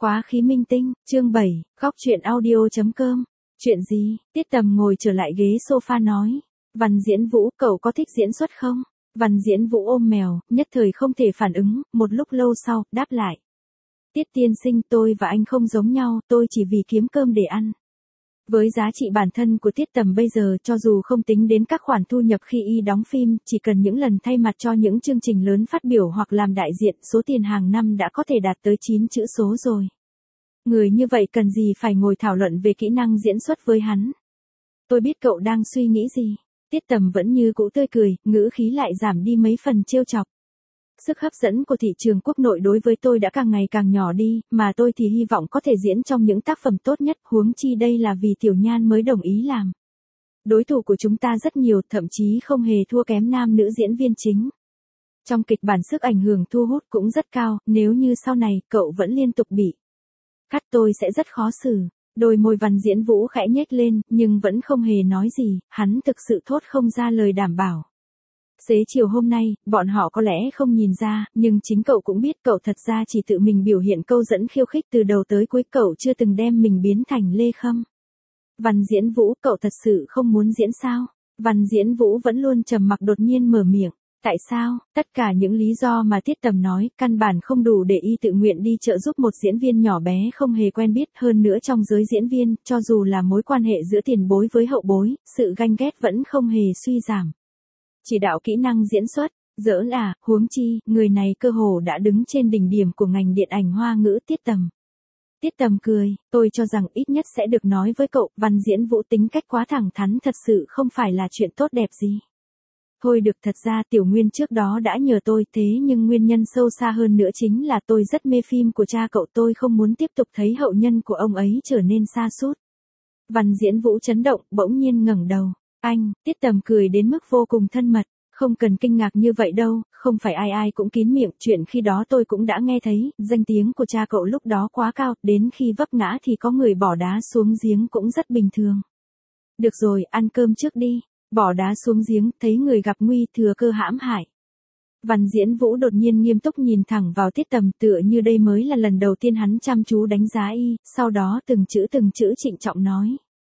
Quá khí minh tinh, chương 7, góc truyện audio.com. Chuyện gì? Tiết Tầm ngồi trở lại ghế sofa nói. Văn Diễn Vũ, cậu có thích diễn xuất không? Văn Diễn Vũ ôm mèo, nhất thời không thể phản ứng, một lúc lâu sau, đáp lại. Tiết tiên sinh, tôi và anh không giống nhau, tôi chỉ vì kiếm cơm để ăn. Với giá trị bản thân của Tiết Tầm bây giờ, cho dù không tính đến các khoản thu nhập khi y đóng phim, chỉ cần những lần thay mặt cho những chương trình lớn phát biểu hoặc làm đại diện, số tiền hàng năm đã có thể đạt tới 9 chữ số rồi. Người như vậy cần gì phải ngồi thảo luận về kỹ năng diễn xuất với hắn. Tôi biết cậu đang suy nghĩ gì. Tiết Tầm vẫn như cũ tươi cười, ngữ khí lại giảm đi mấy phần trêu chọc. Sức hấp dẫn của thị trường quốc nội đối với tôi đã càng ngày càng nhỏ đi, mà tôi thì hy vọng có thể diễn trong những tác phẩm tốt nhất, huống chi đây là vì Tiểu Nhan mới đồng ý làm. Đối thủ của chúng ta rất nhiều, thậm chí không hề thua kém nam nữ diễn viên chính. Trong kịch bản sức ảnh hưởng thu hút cũng rất cao, nếu như sau này cậu vẫn liên tục bị cắt tôi sẽ rất khó xử. Đôi môi Văn Diễn Vũ khẽ nhếch lên, nhưng vẫn không hề nói gì, hắn thực sự thốt không ra lời đảm bảo. Xế chiều hôm nay, bọn họ có lẽ không nhìn ra, nhưng chính cậu cũng biết cậu thật ra chỉ tự mình biểu hiện câu dẫn khiêu khích từ đầu tới cuối, cậu chưa từng đem mình biến thành Lê Khâm. Văn Diễn Vũ, cậu thật sự không muốn diễn sao? Văn Diễn Vũ vẫn luôn trầm mặc, đột nhiên mở miệng. Tại sao? Tất cả những lý do mà Tiết Tầm nói, căn bản không đủ để y tự nguyện đi trợ giúp một diễn viên nhỏ bé không hề quen biết. Hơn nữa trong giới diễn viên, cho dù là mối quan hệ giữa tiền bối với hậu bối, sự ganh ghét vẫn không hề suy giảm. Chỉ đạo kỹ năng diễn xuất, giỡn à, huống chi, người này cơ hồ đã đứng trên đỉnh điểm của ngành điện ảnh Hoa ngữ. Tiết Tầm. Tiết Tầm cười, tôi cho rằng ít nhất sẽ được nói với cậu, Văn Diễn Vũ tính cách quá thẳng thắn thật sự không phải là chuyện tốt đẹp gì. Thôi được, thật ra Tiểu Nguyên trước đó đã nhờ tôi, thế nhưng nguyên nhân sâu xa hơn nữa chính là tôi rất mê phim của cha cậu, tôi không muốn tiếp tục thấy hậu nhân của ông ấy trở nên sa sút. Văn Diễn Vũ chấn động, bỗng nhiên ngẩng đầu. Anh, Tiết Tầm cười đến mức vô cùng thân mật, không cần kinh ngạc như vậy đâu, không phải ai ai cũng kín miệng, chuyện khi đó tôi cũng đã nghe thấy, danh tiếng của cha cậu lúc đó quá cao, đến khi vấp ngã thì có người bỏ đá xuống giếng cũng rất bình thường. Được rồi, ăn cơm trước đi. Bỏ đá xuống giếng, thấy người gặp nguy, thừa cơ hãm hại. Văn Diễn Vũ đột nhiên nghiêm túc nhìn thẳng vào Tiết Tầm, tựa như đây mới là lần đầu tiên hắn chăm chú đánh giá y, sau đó từng chữ trịnh trọng nói.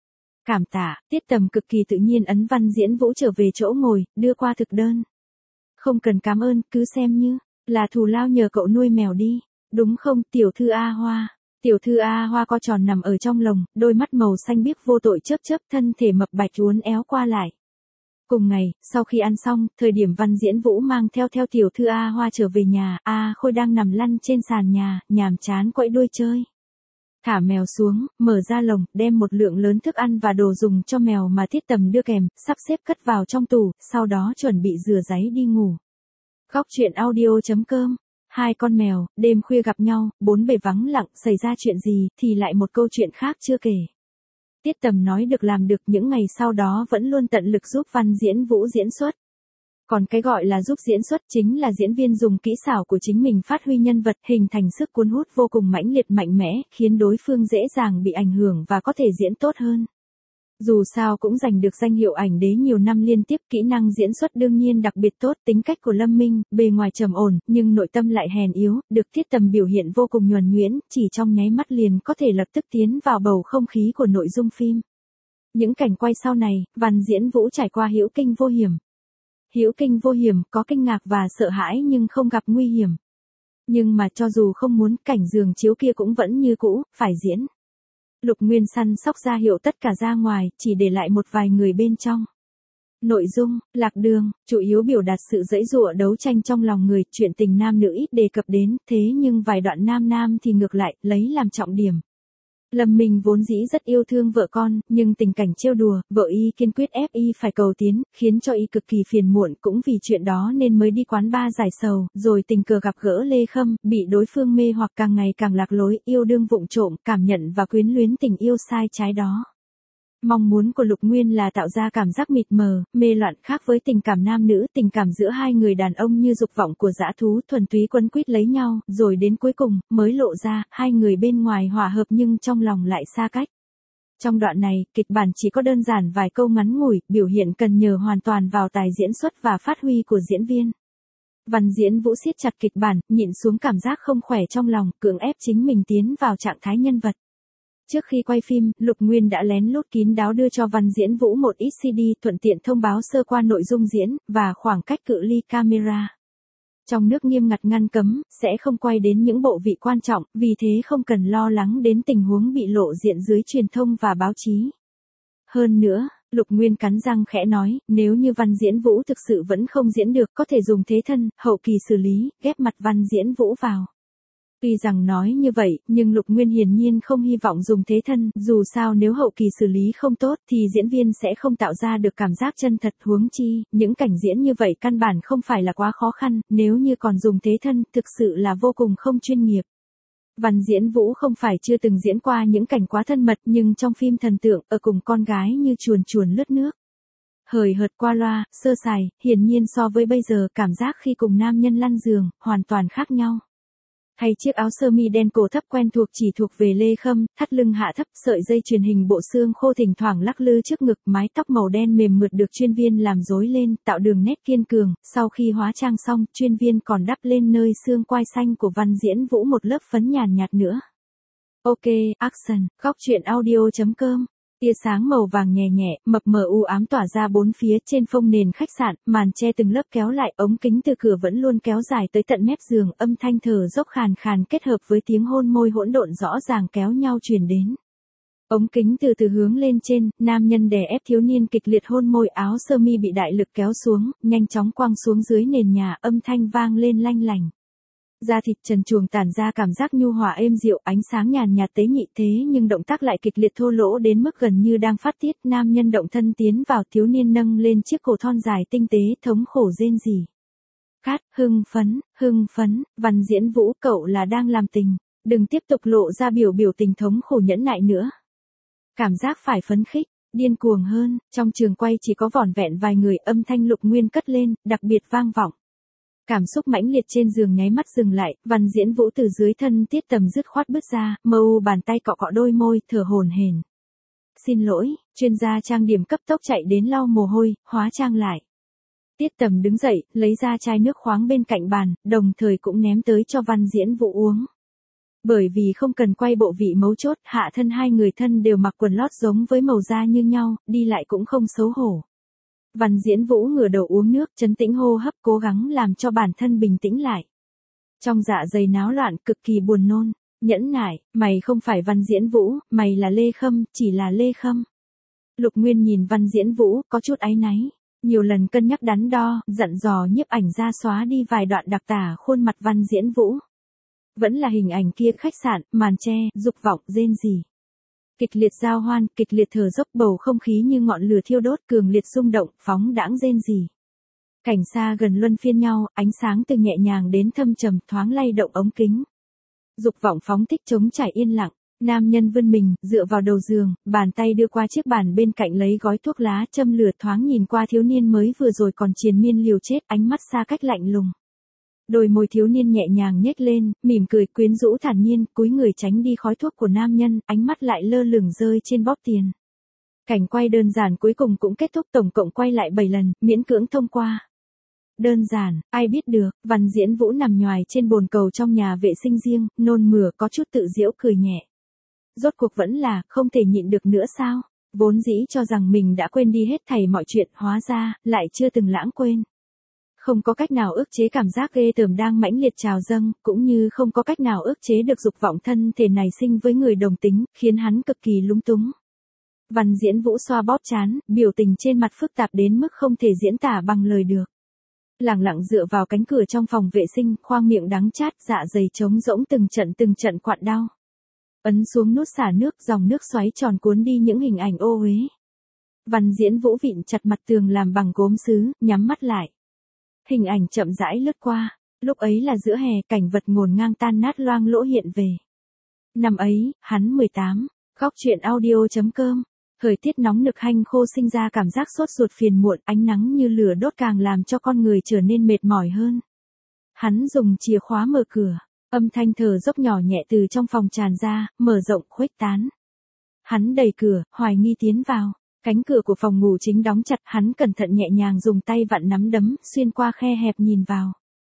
Cảm tạ. Tiết Tầm cực kỳ tự nhiên ấn Văn Diễn Vũ trở về chỗ ngồi, đưa qua thực đơn. Không cần cảm ơn, cứ xem như là thù lao nhờ cậu nuôi mèo đi. Đúng không, tiểu thư A Hoa? Tiểu thư A Hoa co tròn nằm ở trong lồng, đôi mắt màu xanh biếc vô tội chớp chớp, thân thể mập bạch uốn éo qua lại. Cùng ngày, sau khi ăn xong, thời điểm Văn Diễn Vũ mang theo tiểu thư A Hoa trở về nhà, A Khôi đang nằm lăn trên sàn nhà, nhàm chán quẫy đuôi chơi. Thả mèo xuống, mở ra lồng, đem một lượng lớn thức ăn và đồ dùng cho mèo mà Tiết Tầm đưa kèm, sắp xếp cất vào trong tủ, sau đó chuẩn bị rửa ráy đi ngủ. Góc truyện audio.com. Hai con mèo, đêm khuya gặp nhau, bốn bề vắng lặng, xảy ra chuyện gì, thì lại một câu chuyện khác chưa kể. Tiết Tầm nói được làm được, những ngày sau đó vẫn luôn tận lực giúp Văn Diễn Vũ diễn xuất. Còn cái gọi là giúp diễn xuất chính là diễn viên dùng kỹ xảo của chính mình phát huy nhân vật, hình thành sức cuốn hút vô cùng mãnh liệt mạnh mẽ, khiến đối phương dễ dàng bị ảnh hưởng và có thể diễn tốt hơn. Dù sao cũng giành được danh hiệu ảnh đế nhiều năm liên tiếp, kỹ năng diễn xuất đương nhiên đặc biệt tốt, tính cách của Lâm Minh, bề ngoài trầm ổn, nhưng nội tâm lại hèn yếu, được Tiết Tầm biểu hiện vô cùng nhuần nhuyễn, chỉ trong nháy mắt liền có thể lập tức tiến vào bầu không khí của nội dung phim. Những cảnh quay sau này, Văn Diễn Vũ trải qua hữu kinh vô hiểm. Hữu kinh vô hiểm, có kinh ngạc và sợ hãi nhưng không gặp nguy hiểm. Nhưng mà cho dù không muốn, cảnh giường chiếu kia cũng vẫn như cũ, phải diễn. Lục Nguyên săn sóc ra hiệu tất cả ra ngoài, chỉ để lại một vài người bên trong. Nội dung, lạc đường, chủ yếu biểu đạt sự giãy giụa đấu tranh trong lòng người, chuyện tình nam nữ ít đề cập đến, thế nhưng vài đoạn nam thì ngược lại, lấy làm trọng điểm. Lâm Minh vốn dĩ rất yêu thương vợ con, nhưng tình cảnh trêu đùa, vợ y kiên quyết ép y phải cầu tiến, khiến cho y cực kỳ phiền muộn, cũng vì chuyện đó nên mới đi quán bar giải sầu, rồi tình cờ gặp gỡ Lê Khâm, bị đối phương mê hoặc càng ngày càng lạc lối, yêu đương vụng trộm, cảm nhận và quyến luyến tình yêu sai trái đó. Mong muốn của Lục Nguyên là tạo ra cảm giác mịt mờ, mê loạn, khác với tình cảm nam nữ, tình cảm giữa hai người đàn ông như dục vọng của dã thú, thuần túy quấn quýt lấy nhau, rồi đến cuối cùng, mới lộ ra, hai người bên ngoài hòa hợp nhưng trong lòng lại xa cách. Trong đoạn này, kịch bản chỉ có đơn giản vài câu ngắn ngủi, biểu hiện cần nhờ hoàn toàn vào tài diễn xuất và phát huy của diễn viên. Văn Diễn Vũ siết chặt kịch bản, nhịn xuống cảm giác không khỏe trong lòng, cưỡng ép chính mình tiến vào trạng thái nhân vật. Trước khi quay phim, Lục Nguyên đã lén lút kín đáo đưa cho Văn Diễn Vũ một ít CD, thuận tiện thông báo sơ qua nội dung diễn, và khoảng cách cự ly camera. Trong nước nghiêm ngặt ngăn cấm, sẽ không quay đến những bộ vị quan trọng, vì thế không cần lo lắng đến tình huống bị lộ diện dưới truyền thông và báo chí. Hơn nữa, Lục Nguyên cắn răng khẽ nói, nếu như Văn Diễn Vũ thực sự vẫn không diễn được có thể dùng thế thân, hậu kỳ xử lý, ghép mặt Văn Diễn Vũ vào. Tuy rằng nói như vậy, nhưng Lục Nguyên hiển nhiên không hy vọng dùng thế thân, dù sao nếu hậu kỳ xử lý không tốt thì diễn viên sẽ không tạo ra được cảm giác chân thật, huống chi, những cảnh diễn như vậy căn bản không phải là quá khó khăn, nếu như còn dùng thế thân, thực sự là vô cùng không chuyên nghiệp. Văn Diễn Vũ không phải chưa từng diễn qua những cảnh quá thân mật, nhưng trong phim thần tượng, ở cùng con gái như chuồn chuồn lướt nước. Hời hợt qua loa, sơ sài, hiển nhiên so với bây giờ cảm giác khi cùng nam nhân lăn giường, hoàn toàn khác nhau. Hay chiếc áo sơ mi đen cổ thấp quen thuộc chỉ thuộc về Lê Khâm, thắt lưng hạ thấp, sợi dây chuyền hình bộ xương khô thỉnh thoảng lắc lư trước ngực, mái tóc màu đen mềm mượt được chuyên viên làm rối lên, tạo đường nét kiên cường, sau khi hóa trang xong, chuyên viên còn đắp lên nơi xương quai xanh của Văn Diễn Vũ một lớp phấn nhàn nhạt nữa. Ok, action, góc truyện audio.com. Tia sáng màu vàng nhẹ nhẹ, mập mờ u ám tỏa ra bốn phía trên phông nền khách sạn, màn che từng lớp kéo lại, ống kính từ cửa vẫn luôn kéo dài tới tận mép giường, âm thanh thở dốc khàn khàn kết hợp với tiếng hôn môi hỗn độn rõ ràng kéo nhau truyền đến. Ống kính từ từ hướng lên trên, nam nhân đè ép thiếu niên kịch liệt hôn môi, áo sơ mi bị đại lực kéo xuống, nhanh chóng quăng xuống dưới nền nhà, âm thanh vang lên lanh lành. Da thịt trần truồng tản ra cảm giác nhu hòa êm dịu, ánh sáng nhàn nhạt tế nhị, thế nhưng động tác lại kịch liệt thô lỗ đến mức gần như đang phát tiết. Nam nhân động thân tiến vào, thiếu niên nâng lên chiếc cổ thon dài tinh tế, thống khổ rên rỉ. Cát, hưng phấn, Văn Diễn Vũ, cậu là đang làm tình, đừng tiếp tục lộ ra biểu tình thống khổ nhẫn nại nữa. Cảm giác phải phấn khích, điên cuồng hơn, trong trường quay chỉ có vỏn vẹn vài người, âm thanh Lục Nguyên cất lên, đặc biệt vang vọng. Cảm xúc mãnh liệt trên giường nháy mắt dừng lại, Văn Diễn Vũ từ dưới thân tiết tầm dứt khoát bứt ra, mờ u bàn tay cọ cọ đôi môi, thở hổn hển. Xin lỗi, chuyên gia trang điểm cấp tốc chạy đến lau mồ hôi, hóa trang lại. Tiết tầm đứng dậy, lấy ra chai nước khoáng bên cạnh bàn, đồng thời cũng ném tới cho Văn Diễn Vũ uống. Bởi vì không cần quay bộ vị mấu chốt, hạ thân hai người thân đều mặc quần lót giống với màu da như nhau, đi lại cũng không xấu hổ. Văn Diễn Vũ ngửa đầu uống nước, trấn tĩnh hô hấp, cố gắng làm cho bản thân bình tĩnh lại. Trong dạ dày náo loạn, cực kỳ buồn nôn. Nhẫn nại, mày không phải Văn Diễn Vũ, mày là Lê Khâm, chỉ là Lê Khâm. Lục Nguyên nhìn Văn Diễn Vũ, có chút áy náy. Nhiều lần cân nhắc đắn đo, dặn dò nhiếp ảnh ra xóa đi vài đoạn đặc tả khuôn mặt Văn Diễn Vũ. Vẫn là hình ảnh kia, khách sạn, màn che, dục vọng, rên rỉ. Kịch liệt giao hoan, kịch liệt thở dốc, bầu không khí như ngọn lửa thiêu đốt, cường liệt rung động, phóng đãng rên rỉ. Cảnh xa gần luân phiên nhau, ánh sáng từ nhẹ nhàng đến thâm trầm, thoáng lay động ống kính. Dục vọng phóng thích trống trải yên lặng, nam nhân vươn mình, dựa vào đầu giường, bàn tay đưa qua chiếc bàn bên cạnh lấy gói thuốc lá, châm lửa, thoáng nhìn qua thiếu niên mới vừa rồi còn triền miên liều chết, ánh mắt xa cách lạnh lùng. Đôi môi thiếu niên nhẹ nhàng nhếch lên, mỉm cười quyến rũ thản nhiên, cúi người tránh đi khói thuốc của nam nhân, ánh mắt lại lơ lửng rơi trên bóp tiền. Cảnh quay đơn giản cuối cùng cũng kết thúc, tổng cộng quay lại 7 lần, miễn cưỡng thông qua. Đơn giản, ai biết được, Văn Diễn Vũ nằm nhoài trên bồn cầu trong nhà vệ sinh riêng, nôn mửa, có chút tự giễu cười nhẹ. Rốt cuộc vẫn là, không thể nhịn được nữa sao? Vốn dĩ cho rằng mình đã quên đi hết thảy mọi chuyện, hóa ra, lại chưa từng lãng quên. Không có cách nào ức chế cảm giác ghê tởm đang mãnh liệt trào dâng, cũng như không có cách nào ức chế được dục vọng thân thể này sinh với người đồng tính, khiến hắn cực kỳ lúng túng. Văn Diễn Vũ xoa bóp trán, biểu tình trên mặt phức tạp đến mức không thể diễn tả bằng lời được. Lẳng lặng dựa vào cánh cửa trong phòng vệ sinh, khoang miệng đắng chát, dạ dày trống rỗng từng trận quặn đau. Ấn xuống nút xả nước, dòng nước xoáy tròn cuốn đi những hình ảnh ô uế. Văn Diễn Vũ vịn chặt mặt tường làm bằng gốm sứ, nhắm mắt lại. Hình ảnh chậm rãi lướt qua, lúc ấy là giữa hè, cảnh vật ngổn ngang tan nát loang lỗ hiện về. Năm ấy, hắn 18, góc truyện audio.com. Thời tiết nóng nực hanh khô sinh ra cảm giác sốt ruột phiền muộn, ánh nắng như lửa đốt càng làm cho con người trở nên mệt mỏi hơn. Hắn dùng chìa khóa mở cửa, âm thanh thở dốc nhỏ nhẹ từ trong phòng tràn ra, mở rộng khuếch tán. Hắn đẩy cửa, hoài nghi tiến vào. Cánh cửa của phòng ngủ chính đóng chặt, hắn cẩn thận nhẹ nhàng dùng tay vặn nắm đấm, xuyên qua khe hẹp nhìn vào.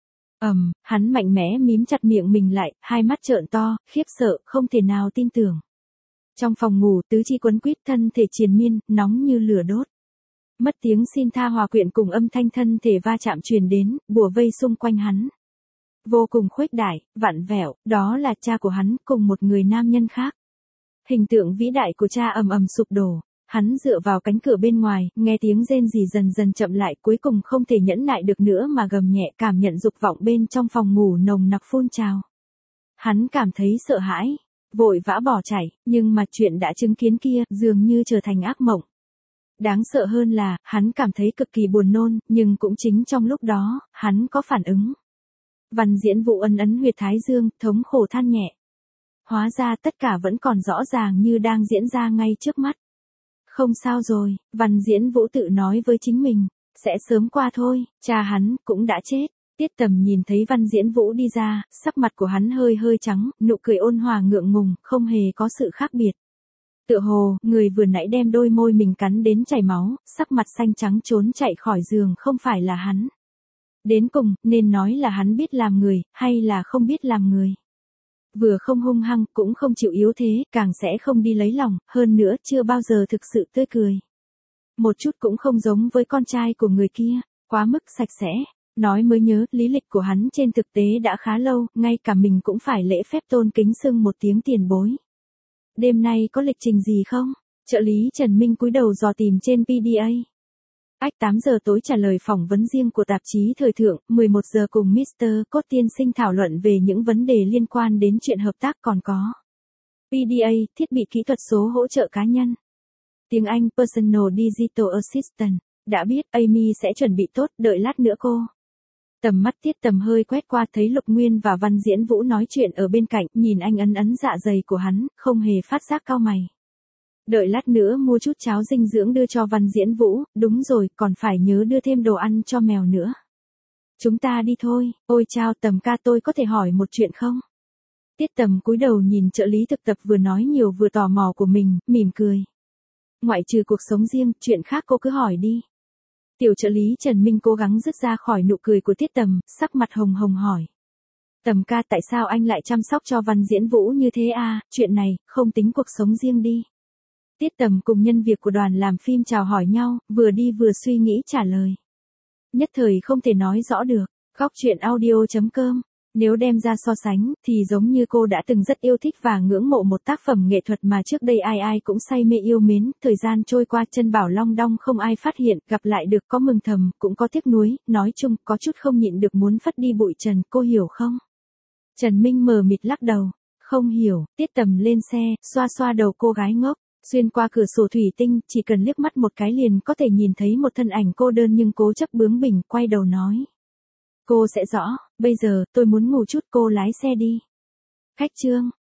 Hắn mạnh mẽ mím chặt miệng mình lại, hai mắt trợn to, khiếp sợ, không thể nào tin tưởng. Trong phòng ngủ, tứ chi quấn quýt thân thể triền miên, nóng như lửa đốt. Mất tiếng xin tha hòa quyện cùng âm thanh thân thể va chạm truyền đến, bủa vây xung quanh hắn. Vô cùng khuếch đại, vặn vẹo, đó là cha của hắn cùng một người nam nhân khác. Hình tượng vĩ đại của cha ầm ầm sụp đổ. Hắn dựa vào cánh cửa bên ngoài, nghe tiếng rên rỉ dần dần chậm lại, cuối cùng không thể nhẫn nại được nữa mà gầm nhẹ, cảm nhận dục vọng bên trong phòng ngủ nồng nặc phun trào. Hắn cảm thấy sợ hãi, vội vã bỏ chạy, nhưng mà chuyện đã chứng kiến kia dường như trở thành ác mộng. Đáng sợ hơn là, hắn cảm thấy cực kỳ buồn nôn, nhưng cũng chính trong lúc đó, hắn có phản ứng. Văn Diễn Vũ ấn ấn huyệt thái dương, thống khổ than nhẹ. Hóa ra tất cả vẫn còn rõ ràng như đang diễn ra ngay trước mắt. Không sao rồi, Văn Diễn Vũ tự nói với chính mình, sẽ sớm qua thôi, cha hắn cũng đã chết. Tiết Tầm nhìn thấy Văn Diễn Vũ đi ra, sắc mặt của hắn hơi hơi trắng, nụ cười ôn hòa ngượng ngùng, không hề có sự khác biệt. Tựa hồ, người vừa nãy đem đôi môi mình cắn đến chảy máu, sắc mặt xanh trắng trốn chạy khỏi giường không phải là hắn. Đến cùng, nên nói là hắn biết làm người, hay là không biết làm người. Vừa không hung hăng, cũng không chịu yếu thế, càng sẽ không đi lấy lòng, hơn nữa chưa bao giờ thực sự tươi cười. Một chút cũng không giống với con trai của người kia, quá mức sạch sẽ. Nói mới nhớ, lý lịch của hắn trên thực tế đã khá lâu, ngay cả mình cũng phải lễ phép tôn kính xưng một tiếng tiền bối. Đêm nay có lịch trình gì không? Trợ lý Trần Minh cúi đầu dò tìm trên PDA. 8 giờ tối trả lời phỏng vấn riêng của tạp chí Thời thượng, 11 giờ cùng Mr. Cốt tiên sinh thảo luận về những vấn đề liên quan đến chuyện hợp tác còn có. PDA, thiết bị kỹ thuật số hỗ trợ cá nhân. Tiếng Anh Personal Digital Assistant. Đã biết, Amy sẽ chuẩn bị tốt, đợi lát nữa cô. Tầm mắt Tiết Tầm hơi quét qua thấy Lục Nguyên và Văn Diễn Vũ nói chuyện ở bên cạnh, nhìn anh ấn ấn dạ dày của hắn, không hề phát giác cau mày. Đợi lát nữa mua chút cháo dinh dưỡng đưa cho Văn Diễn Vũ, đúng rồi, còn phải nhớ đưa thêm đồ ăn cho mèo nữa. Chúng ta đi thôi, ôi chao Tầm ca tôi có thể hỏi một chuyện không? Tiết Tầm cúi đầu nhìn trợ lý thực tập vừa nói nhiều vừa tò mò của mình, mỉm cười. Ngoại trừ cuộc sống riêng, chuyện khác cô cứ hỏi đi. Tiểu trợ lý Trần Minh cố gắng dứt ra khỏi nụ cười của Tiết Tầm, sắc mặt hồng hồng hỏi. Tầm ca tại sao anh lại chăm sóc cho Văn Diễn Vũ như thế à, chuyện này, không tính cuộc sống riêng đi. Tiết Tầm cùng nhân việc của đoàn làm phim chào hỏi nhau, vừa đi vừa suy nghĩ trả lời. Nhất thời không thể nói rõ được, góc truyện audio.com. Nếu đem ra so sánh, thì giống như cô đã từng rất yêu thích và ngưỡng mộ một tác phẩm nghệ thuật mà trước đây ai ai cũng say mê yêu mến, thời gian trôi qua chân bảo long đong không ai phát hiện, gặp lại được có mừng thầm, cũng có tiếc nuối, nói chung, có chút không nhịn được muốn phất đi bụi trần, cô hiểu không? Trần Minh mờ mịt lắc đầu, không hiểu, Tiết Tầm lên xe, xoa xoa đầu cô gái ngốc. Xuyên qua cửa sổ thủy tinh, chỉ cần liếc mắt một cái liền có thể nhìn thấy một thân ảnh cô đơn nhưng cố chấp bướng bỉnh, quay đầu nói. Cô sẽ rõ, bây giờ, tôi muốn ngủ chút cô lái xe đi. Khách trương,